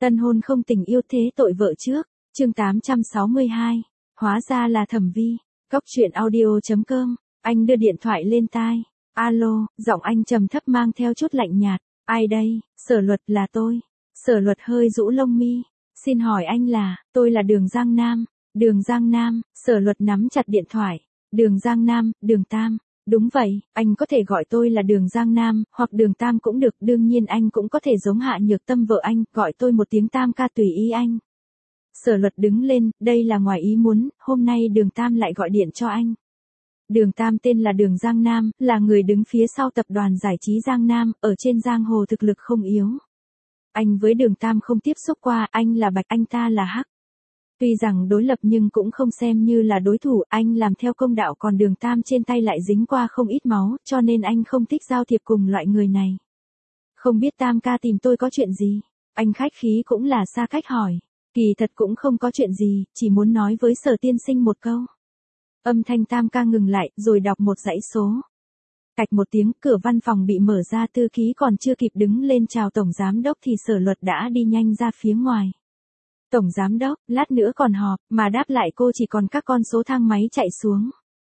Tân hôn không tình yêu thế tội vợ trước, chương 862, hóa ra là Thẩm Vi. Cóc truyện audio.com, anh đưa điện thoại lên tai. Alo, giọng anh trầm thấp mang theo chút lạnh nhạt. Ai đây? Sở Luật, là tôi. Sở Luật hơi rũ lông mi. Xin hỏi anh là, tôi là Đường Giang Nam. Đường Giang Nam, Sở Luật nắm chặt điện thoại. Đường Giang Nam, Đường Tam. Đúng vậy, anh có thể gọi tôi là Đường Giang Nam, hoặc Đường Tam cũng được, đương nhiên anh cũng có thể giống Hạ Nhược Tâm vợ anh, gọi tôi một tiếng Tam ca tùy ý anh. Sở Luật đứng lên, đây là ngoài ý muốn, hôm nay Đường Tam lại gọi điện cho anh. Đường Tam tên là Đường Giang Nam, là người đứng phía sau tập đoàn giải trí Giang Nam, ở trên giang hồ thực lực không yếu. Anh với Đường Tam không tiếp xúc qua, anh là bạch, anh ta là hắc. Tuy rằng đối lập nhưng cũng không xem như là đối thủ, anh làm theo công đạo, còn Đường Tam trên tay lại dính qua không ít máu, cho nên anh không thích giao thiệp cùng loại người này. Không biết Tam ca tìm tôi có chuyện gì? Anh khách khí cũng là xa cách hỏi. Kỳ thật cũng không có chuyện gì, chỉ muốn nói với Sở tiên sinh một câu. Âm thanh Tam ca ngừng lại, rồi đọc một dãy số. Cạch một tiếng, cửa văn phòng bị mở ra, thư ký còn chưa kịp đứng lên chào Tổng Giám Đốc thì Sở Luật đã đi nhanh ra phía ngoài. Tổng Giám Đốc, lát nữa còn họp, mà đáp lại cô chỉ còn các con số thang máy chạy xuống.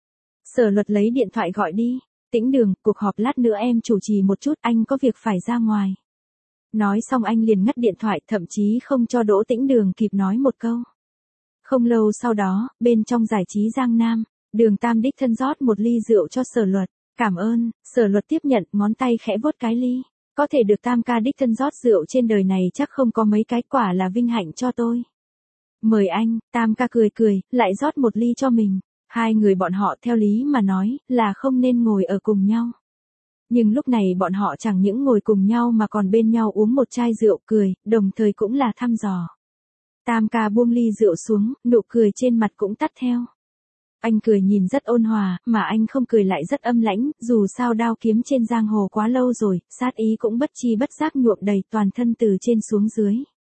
Sở Luật lấy điện thoại gọi đi. Tĩnh Đường, cuộc họp lát nữa em chủ trì một chút, anh có việc phải ra ngoài. Nói xong anh liền ngắt điện thoại, thậm chí không cho Đỗ Tĩnh Đường kịp nói một câu. Không lâu sau đó, bên trong giải trí Giang Nam, Đường Tam đích thân rót một ly rượu cho Sở Luật. Cảm ơn. Sở Luật tiếp nhận, ngón tay khẽ vuốt cái ly. Có thể được Tam ca đích thân rót rượu trên đời này chắc không có mấy cái, quả là vinh hạnh cho tôi. Mời anh. Tam ca cười cười, lại rót một ly cho mình. Hai người bọn họ theo lý mà nói là không nên ngồi ở cùng nhau. Nhưng lúc này bọn họ chẳng những ngồi cùng nhau mà còn bên nhau uống một chai rượu, cười, đồng thời cũng là thăm dò. Tam ca buông ly rượu xuống, nụ cười trên mặt cũng tắt theo. Anh cười nhìn rất ôn hòa, mà anh không cười lại rất âm lãnh, dù sao đao kiếm trên giang hồ quá lâu rồi, sát ý cũng bất chi bất giác nhuộm đầy toàn thân từ trên xuống dưới.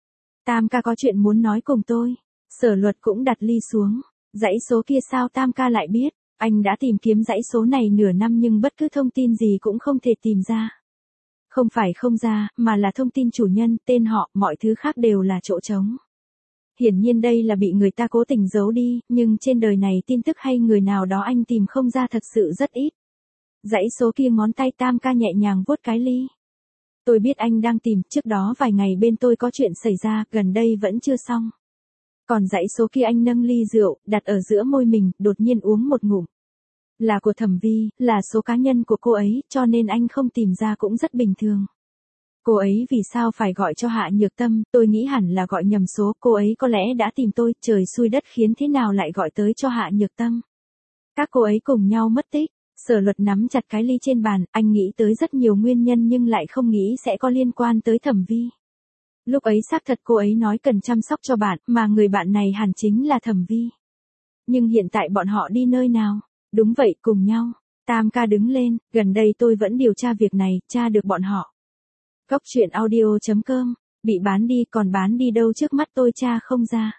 Tam ca có chuyện muốn nói cùng tôi. Sở Luật cũng đặt ly xuống. Dãy số kia sao Tam ca lại biết? Anh đã tìm kiếm dãy số này nửa năm nhưng bất cứ thông tin gì cũng không thể tìm ra. Không phải không ra, mà là thông tin chủ nhân, tên họ, mọi thứ khác đều là chỗ trống. Hiển nhiên đây là bị người ta cố tình giấu đi, nhưng trên đời này tin tức hay người nào đó anh tìm không ra thật sự rất ít. Dãy số kia, ngón tay Tam ca nhẹ nhàng vuốt cái ly. Tôi biết anh đang tìm, trước đó vài ngày bên tôi có chuyện xảy ra, gần đây vẫn chưa xong. Còn dãy số kia, anh nâng ly rượu, đặt ở giữa môi mình, đột nhiên uống một ngụm. Là của Thẩm Vi, là số cá nhân của cô ấy, cho nên anh không tìm ra cũng rất bình thường. Cô ấy vì sao phải gọi cho Hạ Nhược Tâm, tôi nghĩ hẳn là gọi nhầm số, cô ấy có lẽ đã tìm tôi, trời xui đất khiến thế nào lại gọi tới cho Hạ Nhược Tâm. Các cô ấy cùng nhau mất tích. Sở Luật nắm chặt cái ly trên bàn, anh nghĩ tới rất nhiều nguyên nhân nhưng lại không nghĩ sẽ có liên quan tới Thẩm Vi. Lúc ấy xác thật cô ấy nói cần chăm sóc cho bạn, mà người bạn này hẳn chính là Thẩm Vi. Nhưng hiện tại bọn họ đi nơi nào? Đúng vậy, cùng nhau. Tam ca đứng lên, gần đây tôi vẫn điều tra việc này, tra được bọn họ. Cóc truyện audio.com, bị bán đi, còn bán đi đâu trước mắt tôi tra không ra.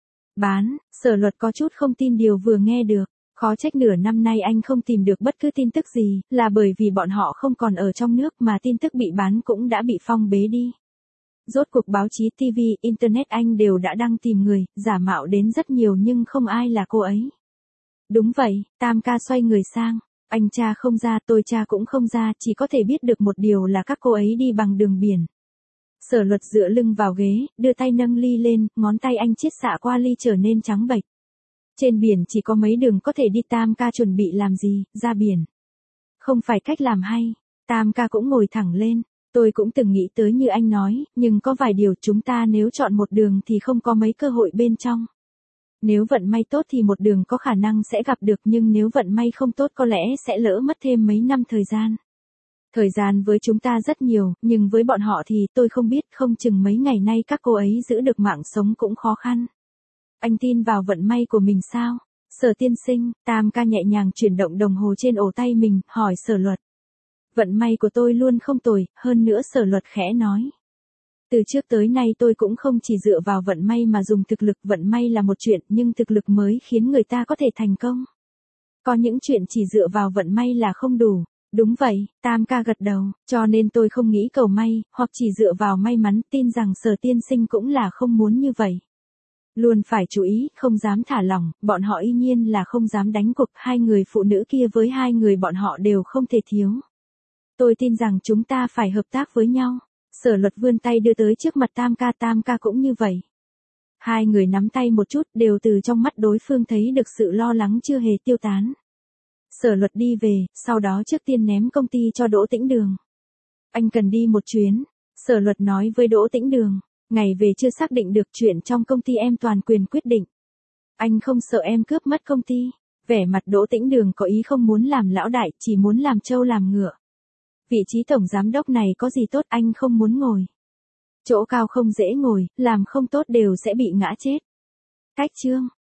Bán, Sở Luật có chút không tin điều vừa nghe được. Khó trách nửa năm nay anh không tìm được bất cứ tin tức gì, là bởi vì bọn họ không còn ở trong nước mà tin tức bị bán cũng đã bị phong bế đi. Rốt cuộc báo chí, TV, Internet anh đều đã đăng tìm người, giả mạo đến rất nhiều nhưng không ai là cô ấy. Đúng vậy, Tam ca xoay người sang. Anh tra không ra, tôi tra cũng không ra, chỉ có thể biết được một điều là các cô ấy đi bằng đường biển. Sở Luật dựa lưng vào ghế, đưa tay nâng ly lên, ngón tay anh chiết xạ qua ly trở nên trắng bệch. Trên biển chỉ có mấy đường có thể đi. Tam ca chuẩn bị làm gì? Ra biển. Không phải cách làm hay. Tam ca cũng ngồi thẳng lên. Tôi cũng từng nghĩ tới như anh nói, nhưng có vài điều chúng ta nếu chọn một đường thì không có mấy cơ hội bên trong. Nếu vận may tốt thì một đường có khả năng sẽ gặp được, nhưng nếu vận may không tốt có lẽ sẽ lỡ mất thêm mấy năm thời gian. Thời gian với chúng ta rất nhiều, nhưng với bọn họ thì tôi không biết, không chừng mấy ngày nay các cô ấy giữ được mạng sống cũng khó khăn. Anh tin vào vận may của mình sao? Sở tiên sinh, Tam ca nhẹ nhàng chuyển động đồng hồ trên ổ tay mình, hỏi Sở Luật. Vận may của tôi luôn không tồi, hơn nữa Sở Luật khẽ nói. Từ trước tới nay tôi cũng không chỉ dựa vào vận may mà dùng thực lực, vận may là một chuyện nhưng thực lực mới khiến người ta có thể thành công. Có những chuyện chỉ dựa vào vận may là không đủ. Đúng vậy, Tam ca gật đầu, cho nên tôi không nghĩ cầu may, hoặc chỉ dựa vào may mắn, tin rằng Sở tiên sinh cũng là không muốn như vậy. Luôn phải chú ý, không dám thả lỏng, bọn họ y nhiên là không dám đánh cuộc, hai người phụ nữ kia với hai người bọn họ đều không thể thiếu. Tôi tin rằng chúng ta phải hợp tác với nhau. Sở Luật vươn tay đưa tới trước mặt Tam ca cũng như vậy. Hai người nắm tay một chút, đều từ trong mắt đối phương thấy được sự lo lắng chưa hề tiêu tán. Sở Luật đi về, sau đó trước tiên ném công ty cho Đỗ Tĩnh Đường. Anh cần đi một chuyến. Sở Luật nói với Đỗ Tĩnh Đường. Ngày về chưa xác định được chuyện trong công ty em toàn quyền quyết định. Anh không sợ em cướp mất công ty. Vẻ mặt Đỗ Tĩnh Đường có ý không muốn làm lão đại, chỉ muốn làm trâu làm ngựa. Vị trí tổng giám đốc này có gì tốt anh không muốn ngồi. Chỗ cao không dễ ngồi, làm không tốt đều sẽ bị ngã chết. Cách chương.